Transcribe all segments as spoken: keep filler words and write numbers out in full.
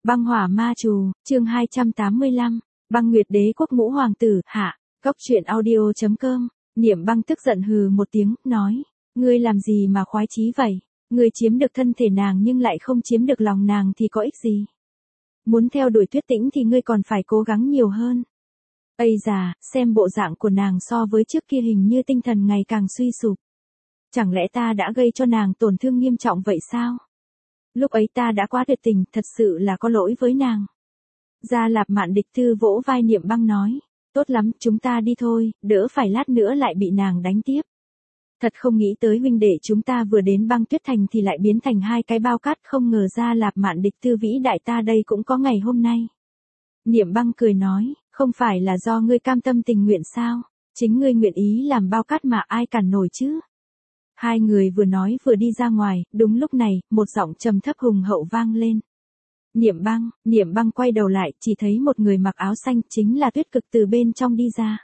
Băng hỏa ma trù, chương hai trăm tám mươi lăm, băng nguyệt đế quốc ngũ hoàng tử, hạ, góc truyện audio chấm com, Niệm Băng tức giận hừ một tiếng, nói, ngươi làm gì mà khoái chí vậy, ngươi chiếm được thân thể nàng nhưng lại không chiếm được lòng nàng thì có ích gì. Muốn theo đuổi Tuyết Tĩnh thì ngươi còn phải cố gắng nhiều hơn. Ây già, xem bộ dạng của nàng so với trước kia hình như tinh thần ngày càng suy sụp. Chẳng lẽ ta đã gây cho nàng tổn thương nghiêm trọng vậy sao? Lúc ấy ta đã quá tuyệt tình, thật sự là có lỗi với nàng. Gia Lạp Mạn Địch Thư vỗ vai Niệm Băng nói, tốt lắm, chúng ta đi thôi, đỡ phải lát nữa lại bị nàng đánh tiếp. Thật không nghĩ tới huynh đệ chúng ta vừa đến Băng Tuyết Thành thì lại biến thành hai cái bao cát, không ngờ Gia Lạp Mạn Địch Thư vĩ đại ta đây cũng có ngày hôm nay. Niệm Băng cười nói, không phải là do ngươi cam tâm tình nguyện sao, chính ngươi nguyện ý làm bao cát mà ai cản nổi chứ. Hai người vừa nói vừa đi ra ngoài, đúng lúc này, một giọng trầm thấp hùng hậu vang lên. Niệm Băng, Niệm Băng quay đầu lại, chỉ thấy một người mặc áo xanh, chính là Tuyết Cực từ bên trong đi ra.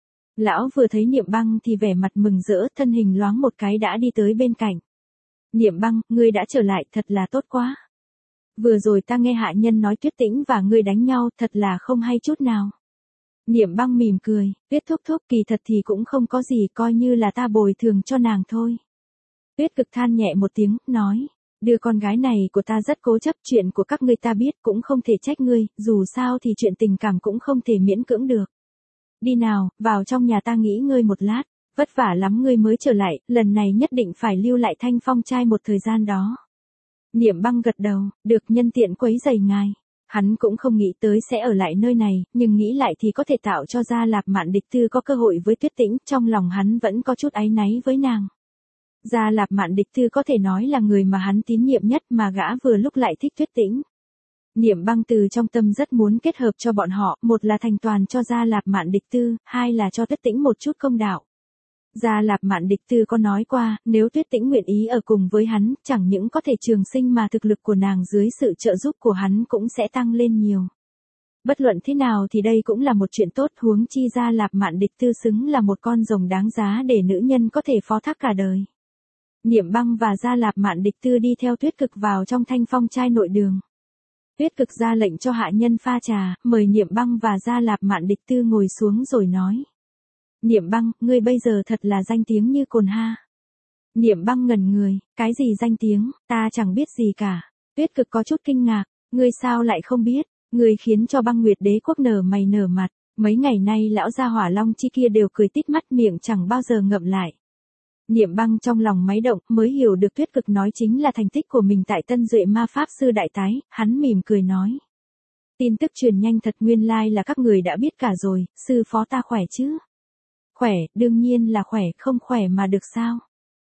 Lão vừa thấy Niệm Băng thì vẻ mặt mừng rỡ, thân hình loáng một cái đã đi tới bên cạnh. Niệm Băng, ngươi đã trở lại, thật là tốt quá. Vừa rồi ta nghe hạ nhân nói Tuyết Tĩnh và ngươi đánh nhau, thật là không hay chút nào. Niệm Băng mỉm cười, Tuyết thúc thúc, kỳ thật thì cũng không có gì, coi như là ta bồi thường cho nàng thôi. Tuyết Cực than nhẹ một tiếng, nói, đứa con gái này của ta rất cố chấp, chuyện của các ngươi ta biết cũng không thể trách ngươi, dù sao thì chuyện tình cảm cũng không thể miễn cưỡng được. Đi nào, vào trong nhà ta nghỉ ngơi một lát, vất vả lắm ngươi mới trở lại, lần này nhất định phải lưu lại Thanh Phong trai một thời gian đó. Niệm Băng gật đầu, được, nhân tiện quấy rầy ngài. Hắn cũng không nghĩ tới sẽ ở lại nơi này, nhưng nghĩ lại thì có thể tạo cho Gia Lạp Mạn Địch Thư có cơ hội với Tuyết Tĩnh, trong lòng hắn vẫn có chút áy náy với nàng. Gia Lạp Mạn Địch Thư có thể nói là người mà hắn tín nhiệm nhất mà gã vừa lúc lại thích Tuyết Tĩnh. Niệm Băng từ trong tâm rất muốn kết hợp cho bọn họ, một là thành toàn cho Gia Lạp Mạn Địch Thư, hai là cho Tuyết Tĩnh một chút công đạo. Gia Lạp Mạn Địch Thư có nói qua, nếu Tuyết Tĩnh nguyện ý ở cùng với hắn, chẳng những có thể trường sinh mà thực lực của nàng dưới sự trợ giúp của hắn cũng sẽ tăng lên nhiều. Bất luận thế nào thì đây cũng là một chuyện tốt, huống chi Gia Lạp Mạn Địch Thư xứng là một con rồng đáng giá để nữ nhân có thể phó thác cả đời. Niệm Băng và Gia Lạp Mạn Địch Thư đi theo Tuyết Cực vào trong Thanh Phong trai nội đường. Tuyết Cực ra lệnh cho hạ nhân pha trà, mời Niệm Băng và Gia Lạp Mạn Địch Thư ngồi xuống rồi nói. Niệm Băng, ngươi bây giờ thật là danh tiếng như cồn ha. Niệm Băng ngẩn người, cái gì danh tiếng, ta chẳng biết gì cả. Tuyết Cực có chút kinh ngạc, ngươi sao lại không biết, ngươi khiến cho Băng Nguyệt đế quốc nở mày nở mặt, mấy ngày nay lão gia Hỏa Long chi kia đều cười tít mắt, miệng chẳng bao giờ ngậm lại. Niệm Băng trong lòng máy động, mới hiểu được Tuyết Cực nói chính là thành tích của mình tại Tân Duệ Ma Pháp Sư Đại Tái, hắn mỉm cười nói. Tin tức truyền nhanh thật, nguyên lai là các người đã biết cả rồi, sư phó ta khỏe chứ? Khỏe, đương nhiên là khỏe, không khỏe mà được sao?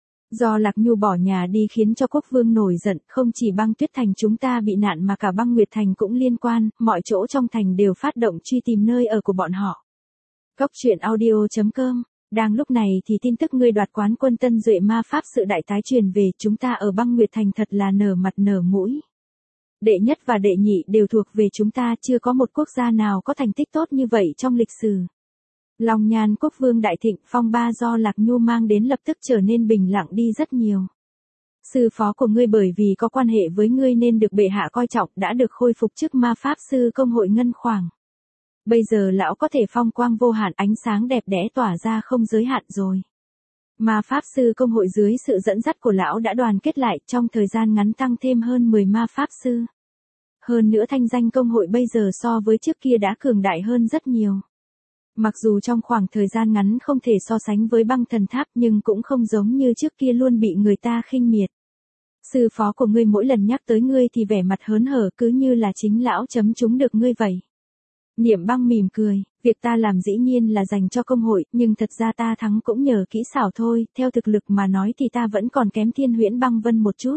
Do Lạc Nhu bỏ nhà đi khiến cho quốc vương nổi giận, không chỉ Băng Tuyết Thành chúng ta bị nạn mà cả Băng Nguyệt Thành cũng liên quan, mọi chỗ trong thành đều phát động truy tìm nơi ở của bọn họ. Góc truyện audio chấm com. Đang lúc này thì tin tức ngươi đoạt quán quân Tân Duệ Ma Pháp Sự Đại Tái truyền về, chúng ta ở Băng Nguyệt Thành thật là nở mặt nở mũi. Đệ nhất và đệ nhị đều thuộc về chúng ta, chưa có một quốc gia nào có thành tích tốt như vậy trong lịch sử. Long Nhan quốc vương đại thịnh, phong ba do Lạc Nhu mang đến lập tức trở nên bình lặng đi rất nhiều. Sư phó của ngươi bởi vì có quan hệ với ngươi nên được bệ hạ coi trọng, đã được khôi phục chức Ma Pháp Sư Công hội Ngân Khoảng. Bây giờ lão có thể phong quang vô hạn, ánh sáng đẹp đẽ tỏa ra không giới hạn rồi. Ma Pháp Sư Công hội dưới sự dẫn dắt của lão đã đoàn kết lại, trong thời gian ngắn tăng thêm hơn mười Ma Pháp Sư. Hơn nữa thanh danh công hội bây giờ so với trước kia đã cường đại hơn rất nhiều. Mặc dù trong khoảng thời gian ngắn không thể so sánh với Băng Thần Tháp nhưng cũng không giống như trước kia luôn bị người ta khinh miệt. Sư phó của ngươi mỗi lần nhắc tới ngươi thì vẻ mặt hớn hở, cứ như là chính lão chấm trúng được ngươi vậy. Niệm Băng mỉm cười, việc ta làm dĩ nhiên là dành cho công hội, nhưng thật ra ta thắng cũng nhờ kỹ xảo thôi, theo thực lực mà nói thì ta vẫn còn kém Thiên Huyễn Băng Vân một chút.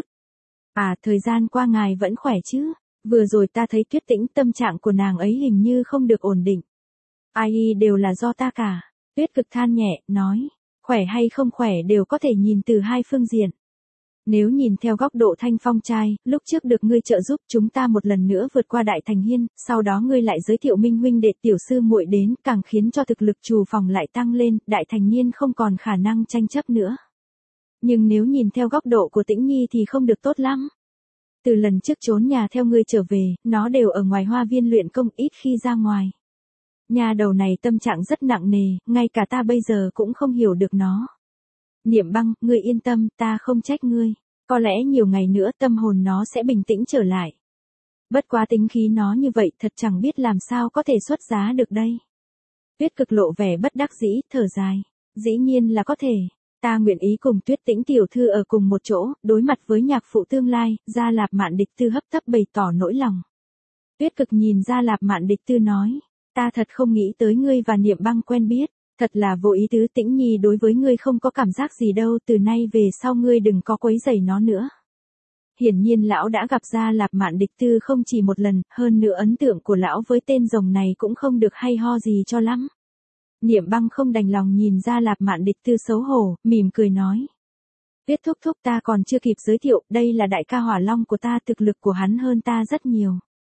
À, thời gian qua ngài vẫn khỏe chứ? Vừa rồi ta thấy Tuyết Tĩnh, tâm trạng của nàng ấy hình như không được ổn định. Ai đều là do ta cả. Tuyết Cực than nhẹ, nói, khỏe hay không khỏe đều có thể nhìn từ hai phương diện. Nếu nhìn theo góc độ Thanh Phong trai, lúc trước được ngươi trợ giúp chúng ta một lần nữa vượt qua Đại Thành Hiên, sau đó ngươi lại giới thiệu Minh huynh đệ tiểu sư muội đến, càng khiến cho thực lực trù phòng lại tăng lên, Đại Thành Niên không còn khả năng tranh chấp nữa. Nhưng nếu nhìn theo góc độ của Tĩnh Nhi thì không được tốt lắm. Từ lần trước trốn nhà theo ngươi trở về, nó đều ở ngoài hoa viên luyện công ít khi ra ngoài. Nhà đầu này tâm trạng rất nặng nề, ngay cả ta bây giờ cũng không hiểu được nó. Niệm Băng, ngươi yên tâm, ta không trách ngươi. Có lẽ nhiều ngày nữa tâm hồn nó sẽ bình tĩnh trở lại. Bất quá tính khí nó như vậy thật chẳng biết làm sao có thể xuất giá được đây. Tuyết Cực lộ vẻ bất đắc dĩ, thở dài. Dĩ nhiên là có thể. Ta nguyện ý cùng Tuyết Tĩnh tiểu thư ở cùng một chỗ, đối mặt với nhạc phụ tương lai, Gia Lạp Mạn Địch Tư hấp tấp bày tỏ nỗi lòng. Tuyết Cực nhìn Gia Lạp Mạn Địch Tư nói, ta thật không nghĩ tới ngươi và Niệm Băng quen biết, thật là vô ý tứ. Tĩnh Nhi đối với ngươi không có cảm giác gì đâu, từ nay về sau ngươi đừng có quấy rầy nó nữa. Hiển nhiên lão đã gặp Gia Lạp Mạn Địch Tư không chỉ một lần, hơn nữa ấn tượng của lão với tên rồng này cũng không được hay ho gì cho lắm. Niệm Băng không đành lòng nhìn Gia Lạp Mạn Địch Tư xấu hổ, mỉm cười nói. Tuyết thúc thúc, ta còn chưa kịp giới thiệu, đây là đại ca Hỏa Long của ta, thực lực của hắn hơn ta rất nhiều.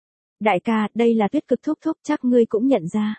Đại ca, đây là Tuyết Cực thúc thúc, chắc ngươi cũng nhận ra.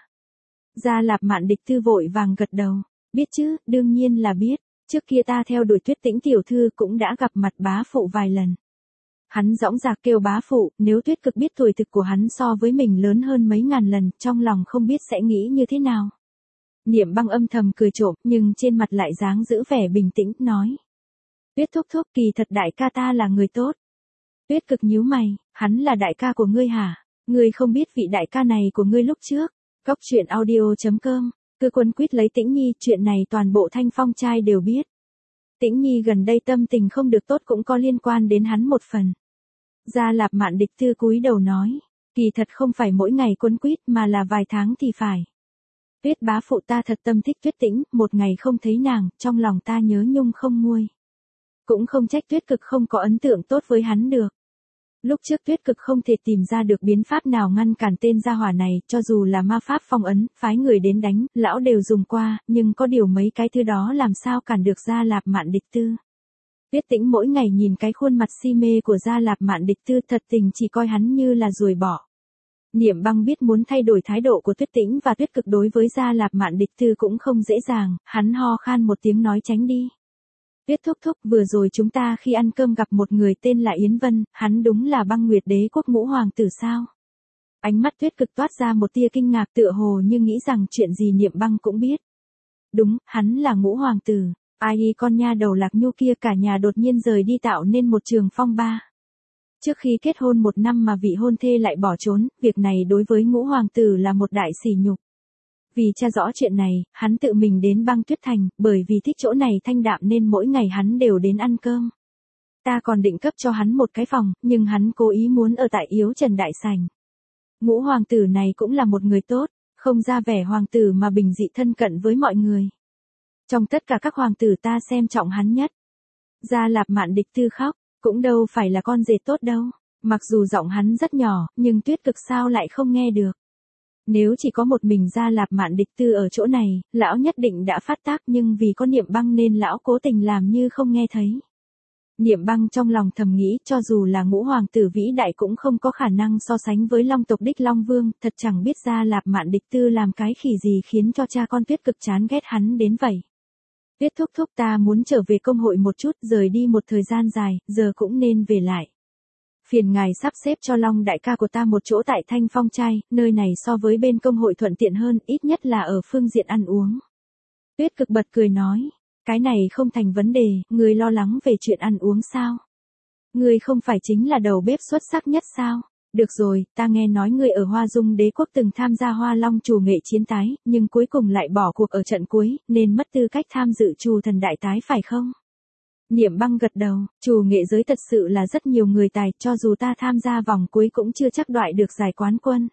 Gia Lạp Mạn Địch Tư vội vàng gật đầu, biết chứ, đương nhiên là biết, trước kia ta theo đuổi Tuyết Tĩnh tiểu thư cũng đã gặp mặt bá phụ vài lần. Hắn dõng dạc kêu bá phụ, nếu Tuyết Cực biết tuổi thực của hắn so với mình lớn hơn mấy ngàn lần, trong lòng không biết sẽ nghĩ như thế nào. Niệm Băng âm thầm cười trộm, nhưng trên mặt lại dáng giữ vẻ bình tĩnh, nói. Tuyết thúc thúc, kỳ thật đại ca ta là người tốt. Tuyết Cực nhíu mày, hắn là đại ca của ngươi hả? Ngươi không biết vị đại ca này của ngươi lúc trước. Góc truyện audio chấm com, cứ quấn quýt lấy Tĩnh Nhi, chuyện này toàn bộ Thanh Phong trai đều biết. Tĩnh Nhi gần đây tâm tình không được tốt cũng có liên quan đến hắn một phần. Gia Lạp Mạn Địch Tư cúi đầu nói, kỳ thật không phải mỗi ngày quấn quýt mà là vài tháng thì phải. Tuyết bá phụ ta thật tâm thích Tuyết Tĩnh, một ngày không thấy nàng, trong lòng ta nhớ nhung không nguôi. Cũng không trách Tuyết Cực không có ấn tượng tốt với hắn được. Lúc trước Tuyết Cực không thể tìm ra được biến pháp nào ngăn cản tên gia hỏa này, cho dù là ma pháp phong ấn, phái người đến đánh, lão đều dùng qua, nhưng có điều mấy cái thứ đó làm sao cản được Gia Lạp Mạn Địch Tư. Tuyết Tĩnh mỗi ngày nhìn cái khuôn mặt si mê của Gia Lạp Mạn Địch Tư, thật tình chỉ coi hắn như là ruồi bỏ. Niệm Băng biết muốn thay đổi thái độ của Tuyết Tĩnh và Tuyết Cực đối với Gia Lạp Mạn Địch Tư cũng không dễ dàng, hắn ho khan một tiếng nói tránh đi. Tuyết thúc thúc, vừa rồi chúng ta khi ăn cơm gặp một người tên là Yến Vân, hắn đúng là Băng Nguyệt Đế quốc ngũ hoàng tử sao? Ánh mắt Tuyết Cực toát ra một tia kinh ngạc, tựa hồ như nghĩ rằng chuyện gì Niệm Băng cũng biết. Đúng, hắn là ngũ hoàng tử. Ai y con nha đầu Lạc Nhu kia, cả nhà đột nhiên rời đi tạo nên một trường phong ba. Trước khi kết hôn một năm mà vị hôn thê lại bỏ trốn, việc này đối với ngũ hoàng tử là một đại sỉ nhục. Vì tra rõ chuyện này, hắn tự mình đến Băng Tuyết Thành, bởi vì thích chỗ này thanh đạm nên mỗi ngày hắn đều đến ăn cơm. Ta còn định cấp cho hắn một cái phòng, nhưng hắn cố ý muốn ở tại Yếu Trần Đại Sảnh. Ngũ hoàng tử này cũng là một người tốt, không ra vẻ hoàng tử mà bình dị thân cận với mọi người. Trong tất cả các hoàng tử ta xem trọng hắn nhất. Gia Lạp Mạn Địch Tư khóc, cũng đâu phải là con rể tốt đâu. Mặc dù giọng hắn rất nhỏ, nhưng Tuyết Cực sao lại không nghe được. Nếu chỉ có một mình Gia Lạp Mạn Địch Tư ở chỗ này, lão nhất định đã phát tác, nhưng vì có Niệm Băng nên lão cố tình làm như không nghe thấy. Niệm Băng trong lòng thầm nghĩ, cho dù là ngũ hoàng tử vĩ đại cũng không có khả năng so sánh với Long tộc đích Long Vương, thật chẳng biết Gia Lạp Mạn Địch Tư làm cái khỉ gì khiến cho cha con Tuyết Cực chán ghét hắn đến vậy. Tuyết thúc thúc, ta muốn trở về công hội một chút, rời đi một thời gian dài, giờ cũng nên về lại. Phiền ngài sắp xếp cho Long đại ca của ta một chỗ tại Thanh Phong trai, nơi này so với bên công hội thuận tiện hơn, ít nhất là ở phương diện ăn uống. Tuyết Cực bật cười nói, cái này không thành vấn đề, người lo lắng về chuyện ăn uống sao? Người không phải chính là đầu bếp xuất sắc nhất sao? Được rồi, ta nghe nói người ở Hoa Dung Đế quốc từng tham gia Hoa Long Trù nghệ chiến tái, nhưng cuối cùng lại bỏ cuộc ở trận cuối, nên mất tư cách tham dự Trù thần đại tái phải không? Niệm Băng gật đầu, Trù nghệ giới thật sự là rất nhiều người tài, cho dù ta tham gia vòng cuối cũng chưa chắc đoại được giải quán quân.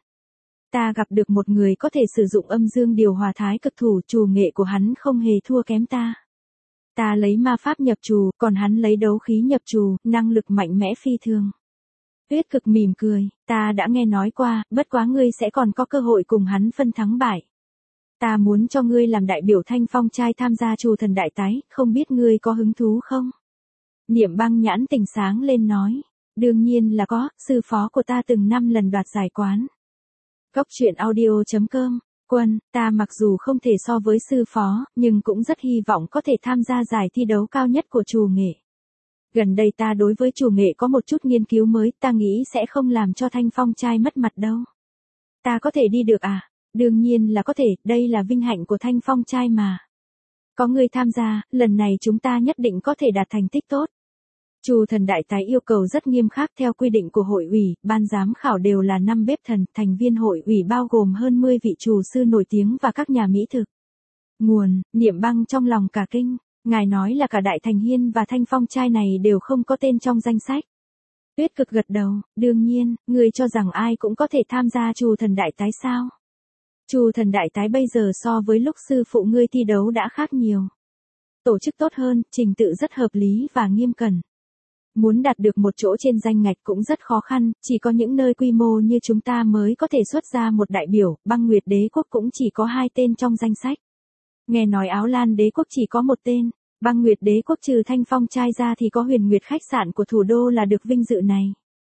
Ta gặp được một người có thể sử dụng âm dương điều hòa thái cực thủ, Trù nghệ của hắn không hề thua kém ta. Ta lấy ma pháp nhập trù, còn hắn lấy đấu khí nhập trù, năng lực mạnh mẽ phi thường. Tuyết Cực mỉm cười, ta đã nghe nói qua, bất quá ngươi sẽ còn có cơ hội cùng hắn phân thắng bại. Ta muốn cho ngươi làm đại biểu Thanh Phong trai tham gia Trù thần đại tái, không biết ngươi có hứng thú không? Niệm Băng nhãn tỉnh sáng lên nói, đương nhiên là có, sư phó của ta từng năm lần đoạt giải quán. Góc truyện audio chấm com, Quân, ta mặc dù không thể so với sư phó, nhưng cũng rất hy vọng có thể tham gia giải thi đấu cao nhất của Trù nghệ. Gần đây ta đối với chủ nghệ có một chút nghiên cứu mới, ta nghĩ sẽ không làm cho Thanh Phong trai mất mặt đâu. Ta có thể đi được à? Đương nhiên là có thể, đây là vinh hạnh của Thanh Phong trai mà. Có người tham gia, lần này chúng ta nhất định có thể đạt thành tích tốt. Chu Thần Đại Tái yêu cầu rất nghiêm khắc theo quy định của hội ủy, ban giám khảo đều là năm bếp thần, thành viên hội ủy bao gồm hơn mười vị trù sư nổi tiếng và các nhà mỹ thực. Nguồn, Niệm Băng trong lòng cả kinh, ngài nói là cả Đại Thành Hiên và Thanh Phong trai này đều không có tên trong danh sách. Tuyết Cực gật đầu, đương nhiên, ngươi cho rằng ai cũng có thể tham gia Chu Thần Đại Tái sao? Chu Thần Đại Tái bây giờ so với lúc sư phụ ngươi thi đấu đã khác nhiều. Tổ chức tốt hơn, trình tự rất hợp lý và nghiêm cẩn. Muốn đạt được một chỗ trên danh ngạch cũng rất khó khăn, chỉ có những nơi quy mô như chúng ta mới có thể xuất ra một đại biểu, Băng Nguyệt Đế Quốc cũng chỉ có hai tên trong danh sách. Nghe nói Áo Lan Đế Quốc chỉ có một tên, Băng Nguyệt Đế Quốc trừ Thanh Phong trai ra thì có Huyền Nguyệt khách sạn của thủ đô là được vinh dự này.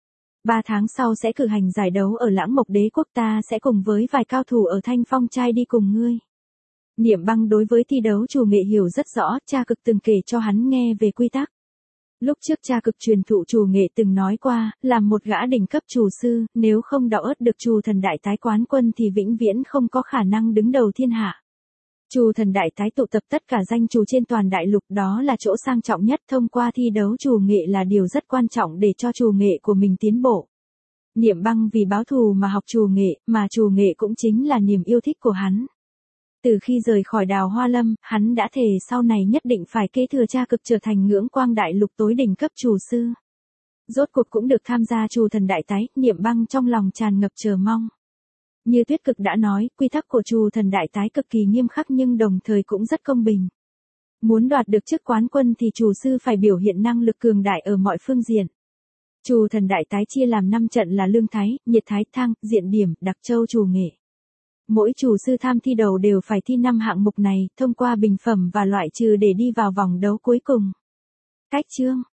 Ba tháng sau sẽ cử hành giải đấu ở Lãng Mộc Đế Quốc, ta sẽ cùng với vài cao thủ ở Thanh Phong trai đi cùng ngươi. Niệm Băng đối với thi đấu chủ nghệ hiểu rất rõ, cha Cực từng kể cho hắn nghe về quy tắc. Lúc trước cha Cực truyền thụ chủ nghệ từng nói qua, làm một gã đỉnh cấp chủ sư, nếu không đọ ớt được Chu Thần Đại Tái quán quân thì vĩnh viễn không có khả năng đứng đầu thiên hạ. Chu Thần Đại Tái tụ tập tất cả danh chủ trên toàn đại lục, đó là chỗ sang trọng nhất, thông qua thi đấu chủ nghệ là điều rất quan trọng để cho chủ nghệ của mình tiến bộ. Niệm Băng vì báo thù mà học chủ nghệ, mà chủ nghệ cũng chính là niềm yêu thích của hắn. Từ khi rời khỏi Đào Hoa Lâm, hắn đã thề sau này nhất định phải kế thừa cha Cực trở thành ngưỡng quang đại lục tối đỉnh cấp chủ sư. Rốt cuộc cũng được tham gia Chu Thần Đại Tái, Niệm Băng trong lòng tràn ngập chờ mong. Như Tuyết Cực đã nói, quy tắc của Chu Thần Đại Tái cực kỳ nghiêm khắc nhưng đồng thời cũng rất công bình. Muốn đoạt được chức quán quân thì chủ sư phải biểu hiện năng lực cường đại ở mọi phương diện. Chu Thần Đại Tái chia làm năm trận là Lương Thái, Nhiệt Thái, Thang, Diện Điểm, Đặc Châu chủ nghệ. Mỗi chủ sư tham thi đầu đều phải thi năm hạng mục này, thông qua bình phẩm và loại trừ để đi vào vòng đấu cuối cùng. Cách chương